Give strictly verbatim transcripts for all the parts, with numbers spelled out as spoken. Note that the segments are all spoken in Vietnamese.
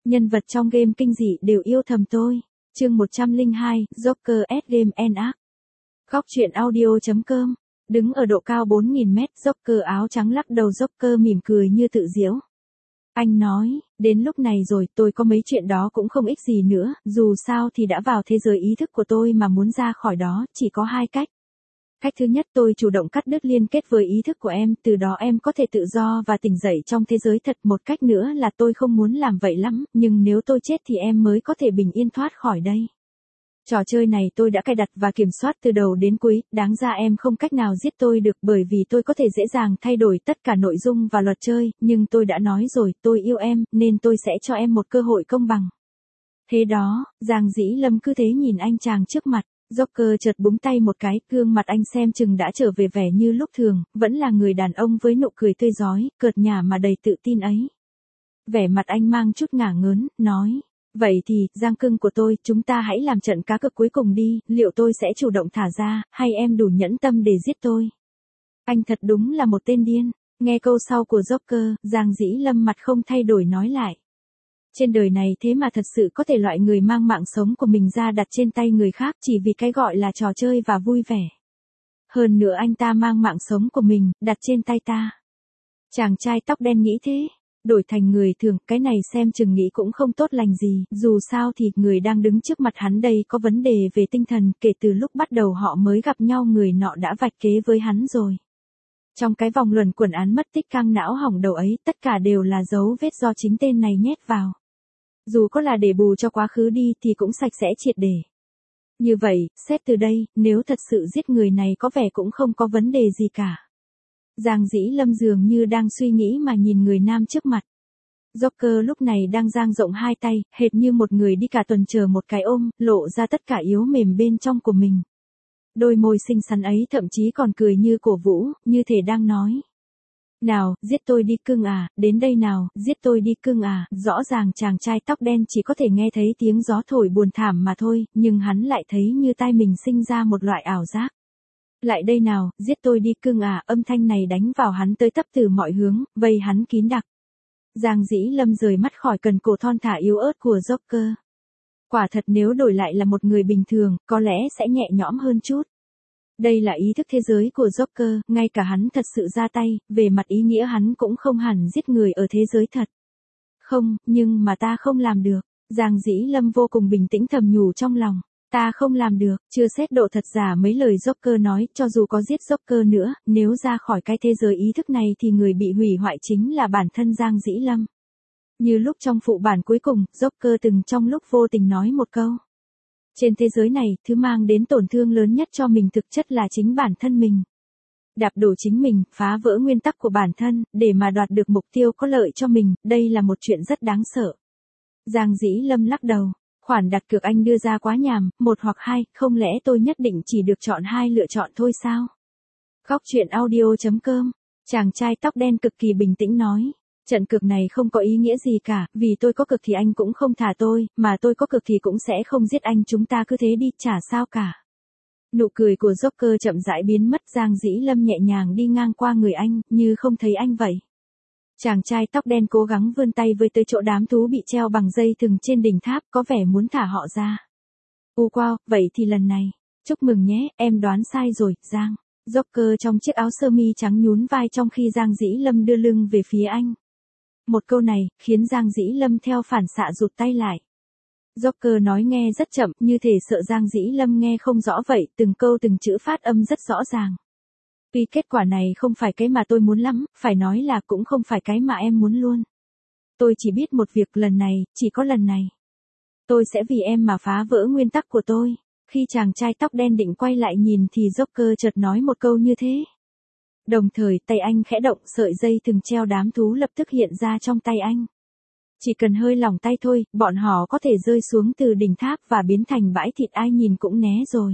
Nhân vật trong game kinh dị đều yêu thầm tôi. Chương một trăm lẻ hai, Joker S Game and Art. Góc truyện audio chấm com. Đứng ở độ cao bốn nghìn mét, Joker áo trắng lắc đầu. Joker mỉm cười như tự giễu. Anh nói, đến lúc này rồi, tôi có mấy chuyện đó cũng không ích gì nữa, dù sao thì đã vào thế giới ý thức của tôi mà muốn ra khỏi đó, chỉ có hai cách. Cách thứ nhất, tôi chủ động cắt đứt liên kết với ý thức của em, từ đó em có thể tự do và tỉnh dậy trong thế giới thật. Một cách nữa là tôi không muốn làm vậy lắm, nhưng nếu tôi chết thì em mới có thể bình yên thoát khỏi đây. Trò chơi này tôi đã cài đặt và kiểm soát từ đầu đến cuối, đáng ra em không cách nào giết tôi được bởi vì tôi có thể dễ dàng thay đổi tất cả nội dung và luật chơi, nhưng tôi đã nói rồi, tôi yêu em, nên tôi sẽ cho em một cơ hội công bằng. Thế đó, Giang Dĩ Lâm cứ thế nhìn anh chàng trước mặt. Joker chợt búng tay một cái, gương mặt anh xem chừng đã trở về vẻ như lúc thường, vẫn là người đàn ông với nụ cười tươi rói, cợt nhả mà đầy tự tin ấy. Vẻ mặt anh mang chút ngả ngớn, nói, vậy thì, Giang cưng của tôi, chúng ta hãy làm trận cá cược cuối cùng đi, liệu tôi sẽ chủ động thả ra, hay em đủ nhẫn tâm để giết tôi? Anh thật đúng là một tên điên. Nghe câu sau của Joker, Giang Dĩ Lâm mặt không thay đổi nói lại. Trên đời này thế mà thật sự có thể loại người mang mạng sống của mình ra đặt trên tay người khác chỉ vì cái gọi là trò chơi và vui vẻ. Hơn nữa anh ta mang mạng sống của mình, đặt trên tay ta. Chàng trai tóc đen nghĩ thế. Đổi thành người thường, cái này xem chừng nghĩ cũng không tốt lành gì, dù sao thì người đang đứng trước mặt hắn đây có vấn đề về tinh thần, kể từ lúc bắt đầu họ mới gặp nhau người nọ đã vạch kế với hắn rồi. Trong cái vòng luẩn quẩn án mất tích căng não hỏng đầu ấy, tất cả đều là dấu vết do chính tên này nhét vào. Dù có là để bù cho quá khứ đi thì cũng sạch sẽ triệt để. Như vậy, xét từ đây, nếu thật sự giết người này có vẻ cũng không có vấn đề gì cả. Giang Dĩ Lâm dường như đang suy nghĩ mà nhìn người nam trước mặt. Joker lúc này đang dang rộng hai tay, hệt như một người đi cả tuần chờ một cái ôm, lộ ra tất cả yếu mềm bên trong của mình. Đôi môi xinh xắn ấy thậm chí còn cười như cổ vũ, như thể đang nói. Nào, giết tôi đi cưng à, đến đây nào, giết tôi đi cưng à. Rõ ràng chàng trai tóc đen chỉ có thể nghe thấy tiếng gió thổi buồn thảm mà thôi, nhưng hắn lại thấy như tai mình sinh ra một loại ảo giác. Lại đây nào, giết tôi đi cưng à, âm thanh này đánh vào hắn tới tấp từ mọi hướng, vây hắn kín đặc. Giang Dĩ Lâm rời mắt khỏi cần cổ thon thả yếu ớt của Joker. Quả thật nếu đổi lại là một người bình thường, có lẽ sẽ nhẹ nhõm hơn chút. Đây là ý thức thế giới của Joker, ngay cả hắn thật sự ra tay, về mặt ý nghĩa hắn cũng không hẳn giết người ở thế giới thật. Không, nhưng mà ta không làm được. Giang Dĩ Lâm vô cùng bình tĩnh thầm nhủ trong lòng. Ta không làm được, chưa xét độ thật giả mấy lời Joker nói, cho dù có giết Joker nữa, nếu ra khỏi cái thế giới ý thức này thì người bị hủy hoại chính là bản thân Giang Dĩ Lâm. Như lúc trong phụ bản cuối cùng, Joker từng trong lúc vô tình nói một câu. Trên thế giới này, thứ mang đến tổn thương lớn nhất cho mình thực chất là chính bản thân mình. Đạp đổ chính mình, phá vỡ nguyên tắc của bản thân, để mà đoạt được mục tiêu có lợi cho mình, đây là một chuyện rất đáng sợ. Giang Dĩ Lâm lắc đầu. Khoản đặt cược anh đưa ra quá nhàm, một hoặc hai, không lẽ tôi nhất định chỉ được chọn hai lựa chọn thôi sao? Góc truyện audio chấm com. Chàng trai tóc đen cực kỳ bình tĩnh nói. Trận cược này không có ý nghĩa gì cả, vì tôi có cược thì anh cũng không thả tôi, mà tôi có cược thì cũng sẽ không giết anh, chúng ta cứ thế đi, chả sao cả. Nụ cười của Joker chậm rãi biến mất. Giang Dĩ Lâm nhẹ nhàng đi ngang qua người anh, như không thấy anh vậy. Chàng trai tóc đen cố gắng vươn tay với tới chỗ đám thú bị treo bằng dây thừng trên đỉnh tháp, có vẻ muốn thả họ ra. U wow, vậy thì lần này, chúc mừng nhé, em đoán sai rồi, Giang. Joker trong chiếc áo sơ mi trắng nhún vai trong khi Giang Dĩ Lâm đưa lưng về phía anh. Một câu này, khiến Giang Dĩ Lâm theo phản xạ rụt tay lại. Joker nói nghe rất chậm, như thể sợ Giang Dĩ Lâm nghe không rõ vậy, từng câu từng chữ phát âm rất rõ ràng. Vì kết quả này không phải cái mà tôi muốn lắm, phải nói là cũng không phải cái mà em muốn luôn. Tôi chỉ biết một việc, lần này, chỉ có lần này. Tôi sẽ vì em mà phá vỡ nguyên tắc của tôi. Khi chàng trai tóc đen định quay lại nhìn thì Joker chợt nói một câu như thế. Đồng thời tay anh khẽ động, sợi dây thừng treo đám thú lập tức hiện ra trong tay anh. Chỉ cần hơi lỏng tay thôi, bọn họ có thể rơi xuống từ đỉnh tháp và biến thành bãi thịt, ai nhìn cũng né rồi.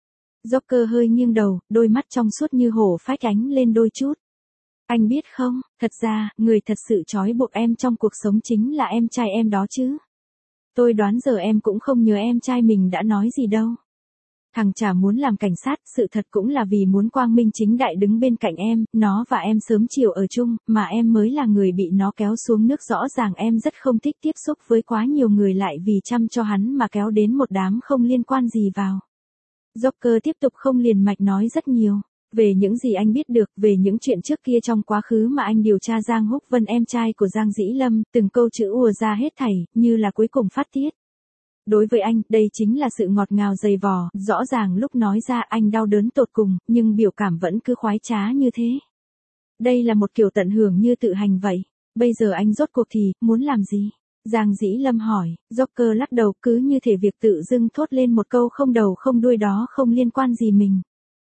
Joker hơi nghiêng đầu, đôi mắt trong suốt như hổ phách ánh lên đôi chút. Anh biết không, thật ra, người thật sự trói buộc em trong cuộc sống chính là em trai em đó chứ. Tôi đoán giờ em cũng không nhớ em trai mình đã nói gì đâu. Thằng chả muốn làm cảnh sát, sự thật cũng là vì muốn quang minh chính đại đứng bên cạnh em, nó và em sớm chiều ở chung, mà em mới là người bị nó kéo xuống nước. Rõ ràng em rất không thích tiếp xúc với quá nhiều người, lại vì chăm cho hắn mà kéo đến một đám không liên quan gì vào. Joker tiếp tục không liền mạch nói rất nhiều. Về những gì anh biết được, về những chuyện trước kia trong quá khứ mà anh điều tra Giang Húc Vân em trai của Giang Dĩ Lâm, từng câu chữ ùa ra hết thảy, như là cuối cùng phát tiết. Đối với anh, đây chính là sự ngọt ngào dày vò, rõ ràng lúc nói ra anh đau đớn tột cùng, nhưng biểu cảm vẫn cứ khoái trá như thế. Đây là một kiểu tận hưởng như tự hành vậy. Bây giờ anh rốt cuộc thì, muốn làm gì? Giang Dĩ Lâm hỏi. Joker lắc đầu, cứ như thể việc tự dưng thốt lên một câu không đầu không đuôi đó không liên quan gì mình.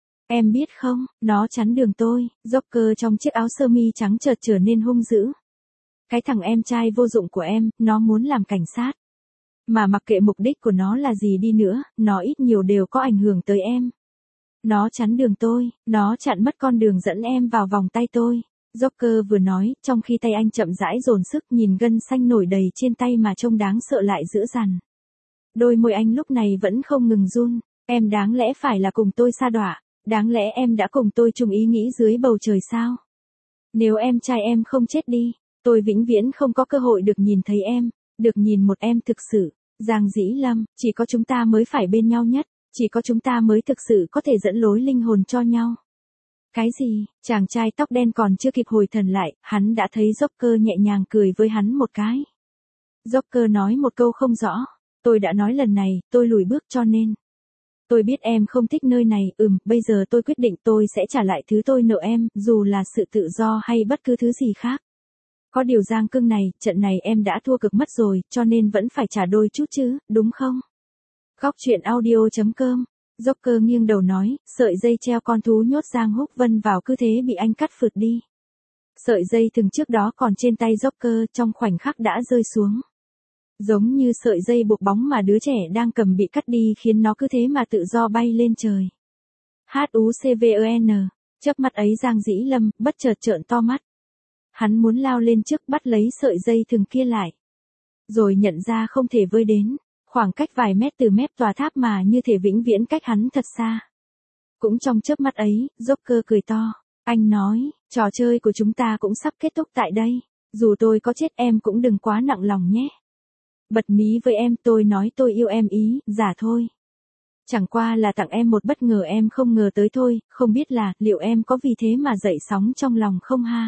Em biết không, nó chắn đường tôi. Joker trong chiếc áo sơ mi trắng chợt trở nên hung dữ. Cái thằng em trai vô dụng của em, nó muốn làm cảnh sát. Mà mặc kệ mục đích của nó là gì đi nữa, nó ít nhiều đều có ảnh hưởng tới em. Nó chắn đường tôi, nó chặn mất con đường dẫn em vào vòng tay tôi. Joker vừa nói, trong khi tay anh chậm rãi dồn sức, nhìn gân xanh nổi đầy trên tay mà trông đáng sợ lại dữ dằn. Đôi môi anh lúc này vẫn không ngừng run. Em đáng lẽ phải là cùng tôi sa đọa, đáng lẽ em đã cùng tôi chung ý nghĩ dưới bầu trời sao? Nếu em trai em không chết đi, tôi vĩnh viễn không có cơ hội được nhìn thấy em, được nhìn một em thực sự. Giang Dĩ Lâm, chỉ có chúng ta mới phải bên nhau nhất, chỉ có chúng ta mới thực sự có thể dẫn lối linh hồn cho nhau. Cái gì? Chàng trai tóc đen còn chưa kịp hồi thần lại, hắn đã thấy Joker nhẹ nhàng cười với hắn một cái. Joker nói một câu không rõ. Tôi đã nói lần này, tôi lùi bước cho nên. Tôi biết em không thích nơi này, ừm, bây giờ tôi quyết định tôi sẽ trả lại thứ tôi nợ em, dù là sự tự do hay bất cứ thứ gì khác. Có điều Giang cưng này, trận này em đã thua cực mất rồi, cho nên vẫn phải trả đôi chút chứ, đúng không? Góc truyện audio chấm com. Joker nghiêng đầu nói, sợi dây treo con thú nhốt Giang Húc Vân vào cứ thế bị anh cắt phượt đi. Sợi dây thừng trước đó còn trên tay Joker trong khoảnh khắc đã rơi xuống. Giống như sợi dây buộc bóng mà đứa trẻ đang cầm bị cắt đi khiến nó cứ thế mà tự do bay lên trời. hát u xê vê e en, chớp mắt ấy Giang Dĩ Lâm bất chợt trợn to mắt. Hắn muốn lao lên trước bắt lấy sợi dây thừng kia lại. Rồi nhận ra không thể vơi đến, khoảng cách vài mét từ mép tòa tháp mà như thể vĩnh viễn cách hắn thật xa. Cũng trong chớp mắt ấy, Joker cười to. Anh nói, trò chơi của chúng ta cũng sắp kết thúc tại đây. Dù tôi có chết em cũng đừng quá nặng lòng nhé. Bật mí với em, tôi nói tôi yêu em ý, giả thôi. Chẳng qua là tặng em một bất ngờ em không ngờ tới thôi, không biết là, liệu em có vì thế mà dậy sóng trong lòng không ha?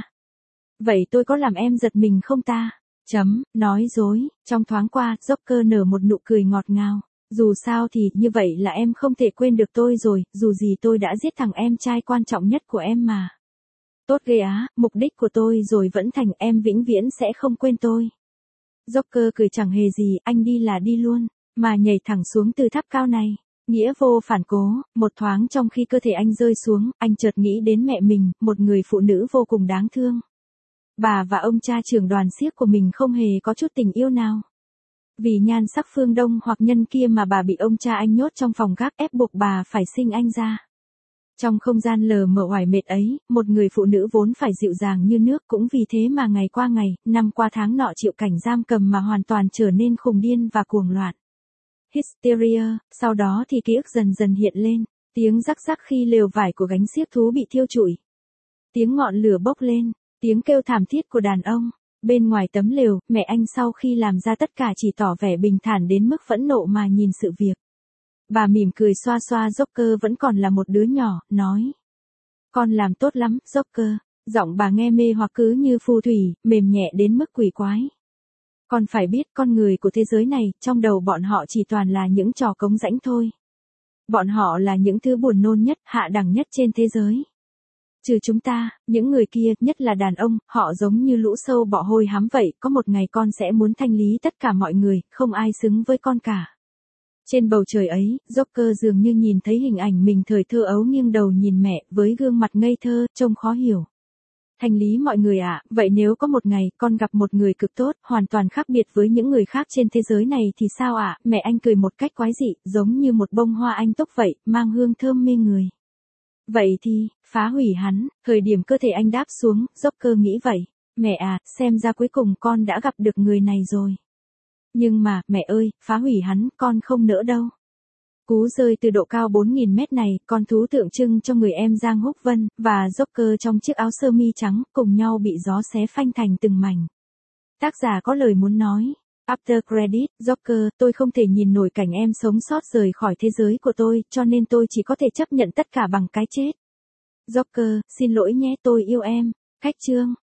Vậy tôi có làm em giật mình không ta? Chấm, nói dối, trong thoáng qua, Joker nở một nụ cười ngọt ngào. Dù sao thì, như vậy là em không thể quên được tôi rồi, dù gì tôi đã giết thằng em trai quan trọng nhất của em mà. Tốt ghê á, mục đích của tôi rồi vẫn thành em vĩnh viễn sẽ không quên tôi. Joker cười chẳng hề gì, anh đi là đi luôn, mà nhảy thẳng xuống từ tháp cao này. Nghĩa vô phản cố, một thoáng trong khi cơ thể anh rơi xuống, anh chợt nghĩ đến mẹ mình, một người phụ nữ vô cùng đáng thương. Bà và ông cha trưởng đoàn xiếc của mình không hề có chút tình yêu nào. Vì nhan sắc phương Đông hoặc nhân kia mà bà bị ông cha anh nhốt trong phòng gác ép buộc bà phải sinh anh ra. Trong không gian lờ mờ oải mệt ấy, một người phụ nữ vốn phải dịu dàng như nước cũng vì thế mà ngày qua ngày, năm qua tháng nọ chịu cảnh giam cầm mà hoàn toàn trở nên khùng điên và cuồng loạn. Hysteria, sau đó thì ký ức dần dần hiện lên, tiếng rắc rắc khi lều vải của gánh xiếc thú bị thiêu trụi. Tiếng ngọn lửa bốc lên, tiếng kêu thảm thiết của đàn ông. Bên ngoài tấm lều, mẹ anh sau khi làm ra tất cả chỉ tỏ vẻ bình thản đến mức phẫn nộ mà nhìn sự việc. Bà mỉm cười xoa xoa Joker vẫn còn là một đứa nhỏ, nói. Con làm tốt lắm, Joker. Giọng bà nghe mê hoặc cứ như phù thủy, mềm nhẹ đến mức quỷ quái. Con phải biết con người của thế giới này, trong đầu bọn họ chỉ toàn là những trò cống rãnh thôi. Bọn họ là những thứ buồn nôn nhất, hạ đẳng nhất trên thế giới. Trừ chúng ta, những người kia, nhất là đàn ông, họ giống như lũ sâu bọ hôi hám vậy, có một ngày con sẽ muốn thanh lý tất cả mọi người, không ai xứng với con cả. Trên bầu trời ấy, Joker dường như nhìn thấy hình ảnh mình thời thơ ấu nghiêng đầu nhìn mẹ, với gương mặt ngây thơ, trông khó hiểu. Thanh lý mọi người ạ, à, vậy nếu có một ngày, con gặp một người cực tốt, hoàn toàn khác biệt với những người khác trên thế giới này thì sao ạ? À? Mẹ anh cười một cách quái dị, giống như một bông hoa anh túc vậy, mang hương thơm mê người. Vậy thì, phá hủy hắn, thời điểm cơ thể anh đáp xuống, Joker nghĩ vậy. Mẹ à, xem ra cuối cùng con đã gặp được người này rồi. Nhưng mà, mẹ ơi, phá hủy hắn, con không nỡ đâu. Cú rơi từ độ cao bốn nghìn mét này, con thú tượng trưng cho người em Giang Húc Vân, và Joker trong chiếc áo sơ mi trắng, cùng nhau bị gió xé phanh thành từng mảnh. Tác giả có lời muốn nói. After credit, Joker, tôi không thể nhìn nổi cảnh em sống sót rời khỏi thế giới của tôi, cho nên tôi chỉ có thể chấp nhận tất cả bằng cái chết. Joker, xin lỗi nhé, tôi yêu em. Cách chương.